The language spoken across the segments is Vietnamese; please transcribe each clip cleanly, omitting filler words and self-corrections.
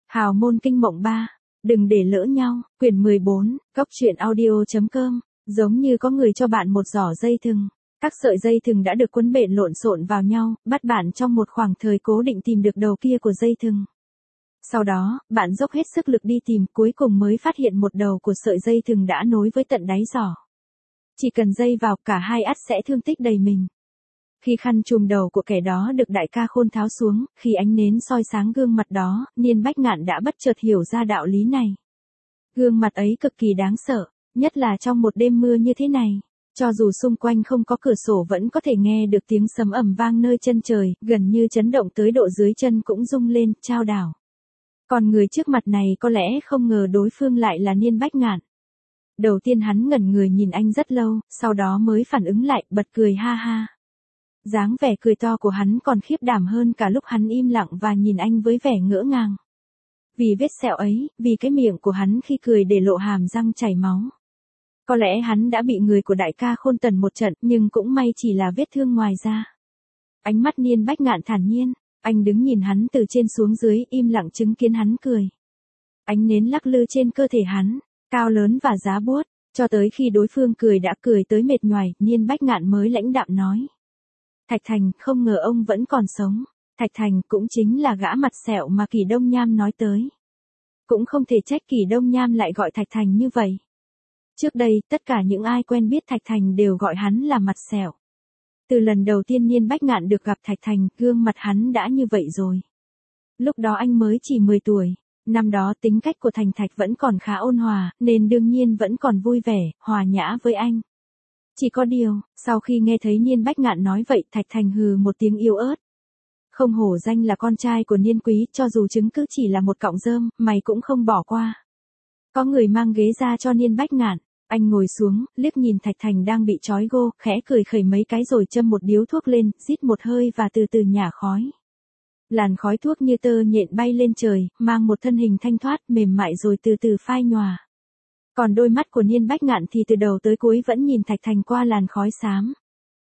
Hào môn kinh mộng 3. Đừng để lỡ nhau. Quyển 14. Cốc truyện audio.com. Giống như có người cho bạn một giỏ dây thừng. Các sợi dây thừng đã được quấn bện lộn xộn vào nhau, bắt bạn trong một khoảng thời cố định tìm được đầu kia của dây thừng. Sau đó, bạn dốc hết sức lực đi tìm, cuối cùng mới phát hiện một đầu của sợi dây thừng đã nối với tận đáy giỏ. Chỉ cần dây vào, cả hai ắt sẽ thương tích đầy mình. Khi khăn trùm đầu của kẻ đó được đại ca Khôn tháo xuống, khi ánh nến soi sáng gương mặt đó, Niên Bách Ngạn đã bất chợt hiểu ra đạo lý này. Gương mặt ấy cực kỳ đáng sợ, nhất là trong một đêm mưa như thế này. Cho dù xung quanh không có cửa sổ vẫn có thể nghe được tiếng sấm ầm vang nơi chân trời, gần như chấn động tới độ dưới chân cũng rung lên, chao đảo. Còn người trước mặt này có lẽ không ngờ đối phương lại là Niên Bách Ngạn. Đầu tiên hắn ngẩn người nhìn anh rất lâu, sau đó mới phản ứng lại, bật cười ha ha. Dáng vẻ cười to của hắn còn khiếp đảm hơn cả lúc hắn im lặng và nhìn anh với vẻ ngỡ ngàng. Vì vết sẹo ấy, vì cái miệng của hắn khi cười để lộ hàm răng chảy máu. Có lẽ hắn đã bị người của đại ca Khôn tẩn một trận, nhưng cũng may chỉ là vết thương ngoài da. Ánh mắt Niên Bách Ngạn thản nhiên, anh đứng nhìn hắn từ trên xuống dưới, im lặng chứng kiến hắn cười. Ánh nến lắc lư trên cơ thể hắn, cao lớn và giá buốt, cho tới khi đối phương cười đã cười tới mệt nhoài, Niên Bách Ngạn mới lãnh đạm nói. Thạch Thành, không ngờ ông vẫn còn sống. Thạch Thành cũng chính là gã mặt sẹo mà Kỳ Đông Nham nói tới. Cũng không thể trách Kỳ Đông Nham lại gọi Thạch Thành như vậy. Trước đây, tất cả những ai quen biết Thạch Thành đều gọi hắn là mặt sẹo. Từ lần đầu tiên Niên Bách Ngạn được gặp Thạch Thành, gương mặt hắn đã như vậy rồi. Lúc đó anh mới chỉ 10 tuổi. Năm đó tính cách của Thành Thạch vẫn còn khá ôn hòa, nên đương nhiên vẫn còn vui vẻ, hòa nhã với anh. Chỉ có điều, sau khi nghe thấy Niên Bách Ngạn nói vậy, Thạch Thành hừ một tiếng yếu ớt. Không hổ danh là con trai của Niên Quý, cho dù chứng cứ chỉ là một cọng rơm, mày cũng không bỏ qua. Có người mang ghế ra cho Niên Bách Ngạn, anh ngồi xuống, liếc nhìn Thạch Thành đang bị trói gô, khẽ cười khẩy mấy cái rồi châm một điếu thuốc lên, rít một hơi và từ từ nhả khói. Làn khói thuốc như tơ nhện bay lên trời, mang một thân hình thanh thoát, mềm mại rồi từ từ phai nhòa. Còn đôi mắt của Niên Bách Ngạn thì từ đầu tới cuối vẫn nhìn Thạch Thành qua làn khói xám.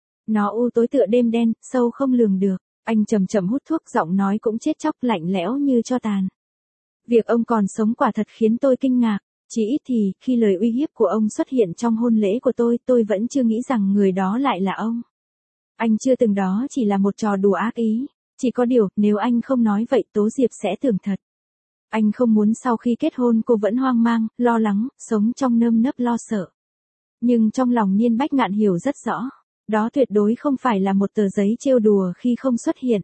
Nó u tối tựa đêm đen, sâu không lường được. Anh chậm chậm hút thuốc, giọng nói cũng chết chóc, lạnh lẽo như tro tàn. Việc ông còn sống quả thật khiến tôi kinh ngạc. Chỉ ít thì, khi lời uy hiếp của ông xuất hiện trong hôn lễ của tôi vẫn chưa nghĩ rằng người đó lại là ông. Anh chưa từng đó chỉ là một trò đùa ác ý. Chỉ có điều, nếu anh không nói vậy Tố Diệp sẽ tưởng thật. Anh không muốn sau khi kết hôn cô vẫn hoang mang, lo lắng, sống trong nơm nớp lo sợ. Nhưng trong lòng Niên Bách Ngạn hiểu rất rõ. Đó tuyệt đối không phải là một tờ giấy trêu đùa khi không xuất hiện.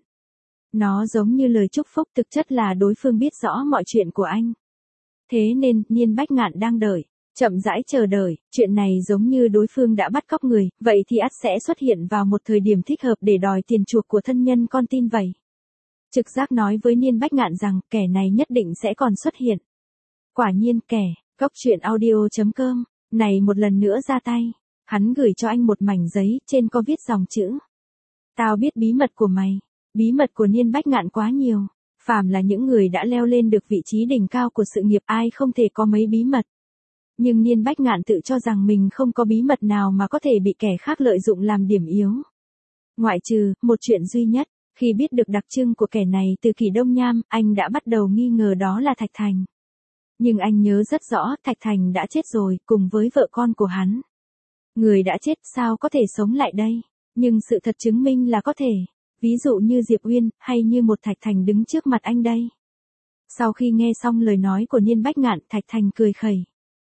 Nó giống như lời chúc phúc, thực chất là đối phương biết rõ mọi chuyện của anh. Thế nên, Niên Bách Ngạn đang đợi, chậm rãi chờ đợi, chuyện này giống như đối phương đã bắt cóc người, vậy thì ắt sẽ xuất hiện vào một thời điểm thích hợp để đòi tiền chuộc của thân nhân con tin vậy. Trực giác nói với Niên Bách Ngạn rằng, kẻ này nhất định sẽ còn xuất hiện. Quả nhiên kẻ, Cốc truyện audio.com, này một lần nữa ra tay. Hắn gửi cho anh một mảnh giấy, trên có viết dòng chữ. Tao biết bí mật của mày. Bí mật của Niên Bách Ngạn quá nhiều. Phàm là những người đã leo lên được vị trí đỉnh cao của sự nghiệp, ai không thể có mấy bí mật. Nhưng Niên Bách Ngạn tự cho rằng mình không có bí mật nào mà có thể bị kẻ khác lợi dụng làm điểm yếu. Ngoại trừ, một chuyện duy nhất, khi biết được đặc trưng của kẻ này từ Kỳ Đông Nham, anh đã bắt đầu nghi ngờ đó là Thạch Thành. Nhưng anh nhớ rất rõ, Thạch Thành đã chết rồi, cùng với vợ con của hắn. Người đã chết sao có thể sống lại đây? Nhưng sự thật chứng minh là có thể. Ví dụ như Diệp Uyên, hay như một Thạch Thành đứng trước mặt anh đây. Sau khi nghe xong lời nói của Niên Bách Ngạn, Thạch Thành cười khẩy.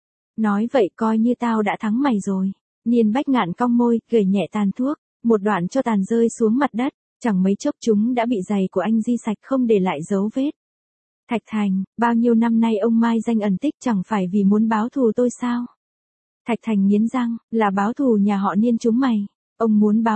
Nói vậy coi như tao đã thắng mày rồi. Niên Bách Ngạn cong môi, gẩy nhẹ tàn thuốc, một đoạn cho tàn rơi xuống mặt đất, chẳng mấy chốc chúng đã bị giày của anh di sạch không để lại dấu vết. Thạch Thành, bao nhiêu năm nay ông mai danh ẩn tích chẳng phải vì muốn báo thù tôi sao? Thạch Thành nghiến răng, là báo thù nhà họ Niên chúng mày. Ông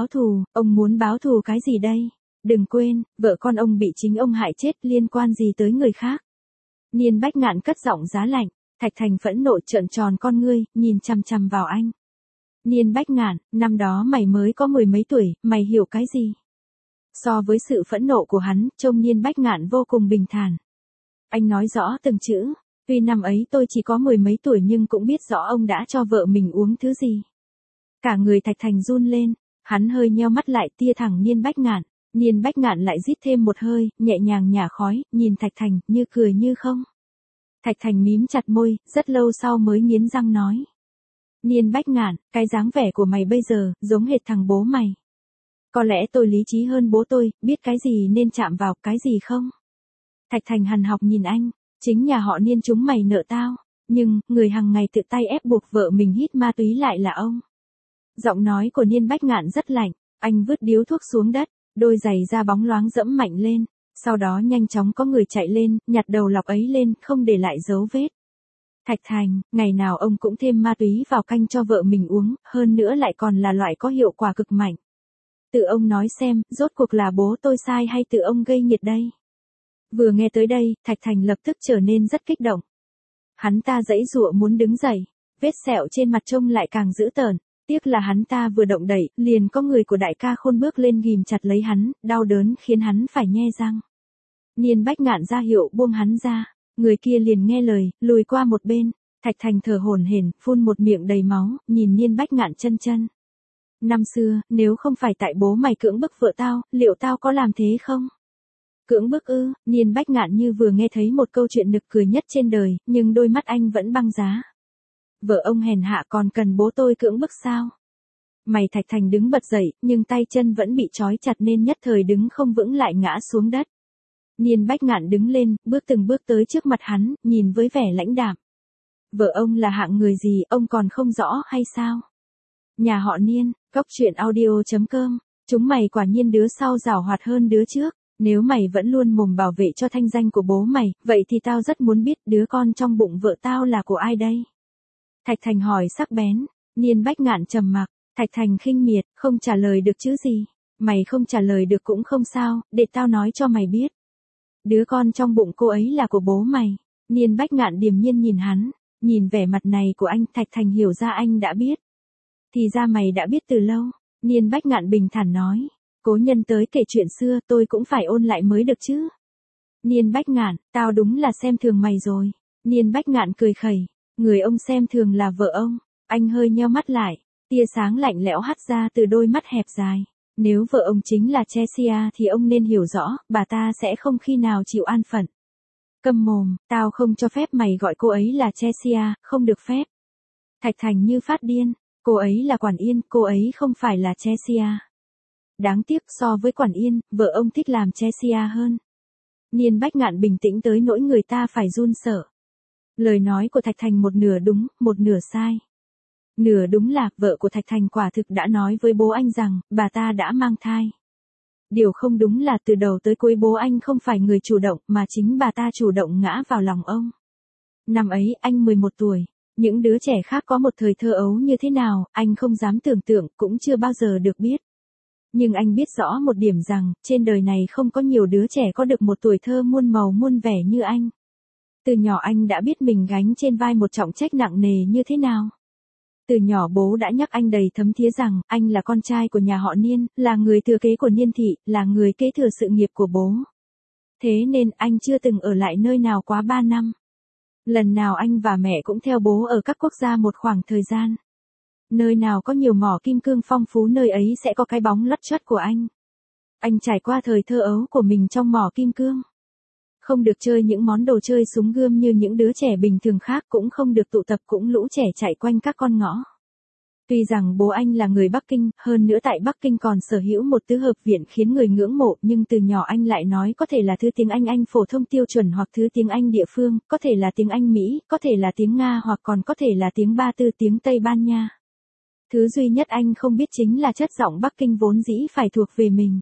muốn báo thù cái gì đây? Đừng quên, vợ con ông bị chính ông hại chết, liên quan gì tới người khác? Niên Bách Ngạn cất giọng giá lạnh, Thạch Thành phẫn nộ trợn tròn con ngươi, nhìn chằm chằm vào anh. Niên Bách Ngạn, năm đó mày mới có 10 mấy tuổi, mày hiểu cái gì? So với sự phẫn nộ của hắn, trông Niên Bách Ngạn vô cùng bình thản. Anh nói rõ từng chữ, tuy năm ấy tôi chỉ có 10 mấy tuổi nhưng cũng biết rõ ông đã cho vợ mình uống thứ gì. Cả người Thạch Thành run lên, hắn hơi nheo mắt lại tia thẳng Niên Bách Ngạn. Niên Bách Ngạn lại rít thêm một hơi, nhẹ nhàng nhả khói, nhìn Thạch Thành, như cười như không. Thạch Thành mím chặt môi, rất lâu sau mới nghiến răng nói. Niên Bách Ngạn, cái dáng vẻ của mày bây giờ, giống hệt thằng bố mày. Có lẽ tôi lý trí hơn bố tôi, biết cái gì nên chạm vào, cái gì không? Thạch Thành hằn học nhìn anh, chính nhà họ Niên chúng mày nợ tao, nhưng, người hằng ngày tự tay ép buộc vợ mình hít ma túy lại là ông. Giọng nói của Niên Bách Ngạn rất lạnh, anh vứt điếu thuốc xuống đất, đôi giày da bóng loáng dẫm mạnh lên, sau đó nhanh chóng có người chạy lên, nhặt đầu lọc ấy lên, không để lại dấu vết. Thạch Thành, ngày nào ông cũng thêm ma túy vào canh cho vợ mình uống, hơn nữa lại còn là loại có hiệu quả cực mạnh. Tự ông nói xem, rốt cuộc là bố tôi sai hay tự ông gây nghiệt đây? Vừa nghe tới đây, Thạch Thành lập tức trở nên rất kích động. Hắn ta giãy giụa muốn đứng dậy, vết sẹo trên mặt trông lại càng dữ tợn, tiếc là hắn ta vừa động đậy, liền có người của đại ca Khôn bước lên ghìm chặt lấy hắn, đau đớn khiến hắn phải nhe răng. Niên Bách Ngạn ra hiệu buông hắn ra, người kia liền nghe lời, lùi qua một bên. Thạch Thành thở hổn hển, phun một miệng đầy máu, nhìn Niên Bách Ngạn chân chân. Năm xưa, nếu không phải tại bố mày cưỡng bức vợ tao, liệu tao có làm thế không? Cưỡng bức ư? Niên Bách Ngạn như vừa nghe thấy một câu chuyện nực cười nhất trên đời, nhưng đôi mắt anh vẫn băng giá. Vợ ông hèn hạ còn cần bố tôi cưỡng bức sao? Mày Thạch Thành đứng bật dậy, nhưng tay chân vẫn bị trói chặt nên nhất thời đứng không vững lại ngã xuống đất. Niên Bách Ngạn đứng lên, bước từng bước tới trước mặt hắn, nhìn với vẻ lãnh đạm. Vợ ông là hạng người gì, ông còn không rõ hay sao? Nhà họ Niên, cóc truyện audio.com, chúng mày quả nhiên đứa sau giàu hoạt hơn đứa trước. Nếu mày vẫn luôn mồm bảo vệ cho thanh danh của bố mày, vậy thì tao rất muốn biết đứa con trong bụng vợ tao là của ai đây? Thạch Thành hỏi sắc bén. Niên Bách Ngạn trầm mặc. Thạch Thành khinh miệt, không trả lời được chứ gì. Mày không trả lời được cũng không sao, để tao nói cho mày biết. Đứa con trong bụng cô ấy là của bố mày. Niên Bách Ngạn điềm nhiên nhìn hắn, nhìn vẻ mặt này của anh, Thạch Thành hiểu ra anh đã biết. Thì ra mày đã biết từ lâu. Niên Bách Ngạn bình thản nói. Cố nhân tới kể chuyện xưa, tôi cũng phải ôn lại mới được chứ. Niên Bách Ngạn, tao đúng là xem thường mày rồi. Niên Bách Ngạn cười khẩy. Người ông xem thường là vợ ông. Anh hơi nheo mắt lại, tia sáng lạnh lẽo hắt ra từ đôi mắt hẹp dài. Nếu vợ ông chính là Cheshire thì ông nên hiểu rõ, bà ta sẽ không khi nào chịu an phận. Câm mồm, tao không cho phép mày gọi cô ấy là Cheshire, không được phép. Thạch Thành như phát điên, cô ấy là Quản Yên, cô ấy không phải là Cheshire. Đáng tiếc so với Quản Yên, vợ ông thích làm Cheshire hơn. Niên Bách Ngạn bình tĩnh tới nỗi người ta phải run sợ. Lời nói của Thạch Thành một nửa đúng, một nửa sai. Nửa đúng là, vợ của Thạch Thành quả thực đã nói với bố anh rằng, bà ta đã mang thai. Điều không đúng là từ đầu tới cuối bố anh không phải người chủ động, mà chính bà ta chủ động ngã vào lòng ông. Năm ấy, anh 11 tuổi. Những đứa trẻ khác có một thời thơ ấu như thế nào, anh không dám tưởng tượng, cũng chưa bao giờ được biết. Nhưng anh biết rõ một điểm rằng, trên đời này không có nhiều đứa trẻ có được một tuổi thơ muôn màu muôn vẻ như anh. Từ nhỏ anh đã biết mình gánh trên vai một trọng trách nặng nề như thế nào. Từ nhỏ bố đã nhắc anh đầy thấm thía rằng, anh là con trai của nhà họ Niên, là người thừa kế của Niên thị, là người kế thừa sự nghiệp của bố. Thế nên anh chưa từng ở lại nơi nào quá 3 năm. Lần nào anh và mẹ cũng theo bố ở các quốc gia một khoảng thời gian. Nơi nào có nhiều mỏ kim cương phong phú nơi ấy sẽ có cái bóng lắt choắt của anh. Anh trải qua thời thơ ấu của mình trong mỏ kim cương. Không được chơi những món đồ chơi súng gươm như những đứa trẻ bình thường khác, cũng không được tụ tập cũng lũ trẻ chạy quanh các con ngõ. Tuy rằng bố anh là người Bắc Kinh, hơn nữa tại Bắc Kinh còn sở hữu một tứ hợp viện khiến người ngưỡng mộ, nhưng từ nhỏ anh lại nói có thể là thứ tiếng Anh phổ thông tiêu chuẩn hoặc thứ tiếng Anh địa phương, có thể là tiếng Anh Mỹ, có thể là tiếng Nga hoặc còn có thể là tiếng Ba Tư, tiếng Tây Ban Nha. Thứ duy nhất anh không biết chính là chất giọng Bắc Kinh vốn dĩ phải thuộc về mình.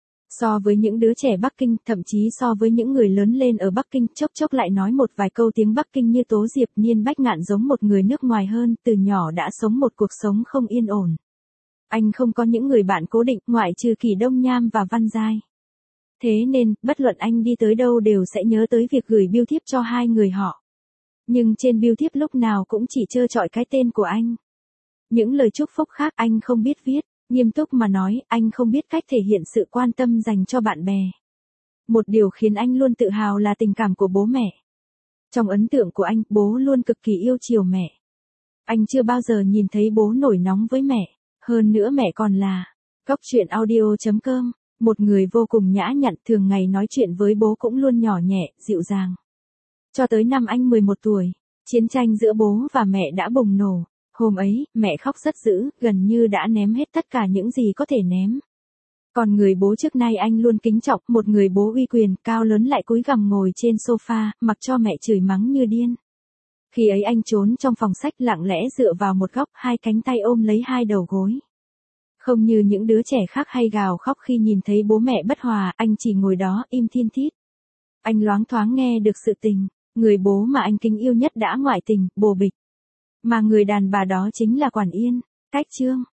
So với những đứa trẻ Bắc Kinh, thậm chí so với những người lớn lên ở Bắc Kinh, chốc chốc lại nói một vài câu tiếng Bắc Kinh như Tố Diệp, Niên Bách Ngạn giống một người nước ngoài hơn, từ nhỏ đã sống một cuộc sống không yên ổn. Anh không có những người bạn cố định, ngoại trừ Kỳ Đông Nham và Văn Giai. Thế nên, bất luận anh đi tới đâu đều sẽ nhớ tới việc gửi bưu thiếp cho hai người họ. Nhưng trên bưu thiếp lúc nào cũng chỉ trơ trọi cái tên của anh. Những lời chúc phúc khác anh không biết viết. Nghiêm túc mà nói, anh không biết cách thể hiện sự quan tâm dành cho bạn bè. Một điều khiến anh luôn tự hào là tình cảm của bố mẹ. Trong ấn tượng của anh, bố luôn cực kỳ yêu chiều mẹ. Anh chưa bao giờ nhìn thấy bố nổi nóng với mẹ. Hơn nữa mẹ còn là cóc truyện audio.com, một người vô cùng nhã nhặn, thường ngày nói chuyện với bố cũng luôn nhỏ nhẹ, dịu dàng. Cho tới năm anh 11 tuổi, chiến tranh giữa bố và mẹ đã bùng nổ. Hôm ấy, mẹ khóc rất dữ, gần như đã ném hết tất cả những gì có thể ném. Còn người bố trước nay anh luôn kính trọng, một người bố uy quyền, cao lớn lại cúi gằm ngồi trên sofa, mặc cho mẹ chửi mắng như điên. Khi ấy anh trốn trong phòng sách lặng lẽ dựa vào một góc, hai cánh tay ôm lấy hai đầu gối. Không như những đứa trẻ khác hay gào khóc khi nhìn thấy bố mẹ bất hòa, anh chỉ ngồi đó im thiên thít. Anh loáng thoáng nghe được sự tình, người bố mà anh kính yêu nhất đã ngoại tình, bồ bịch. Mà người đàn bà đó chính là Quản Yên. Cách chương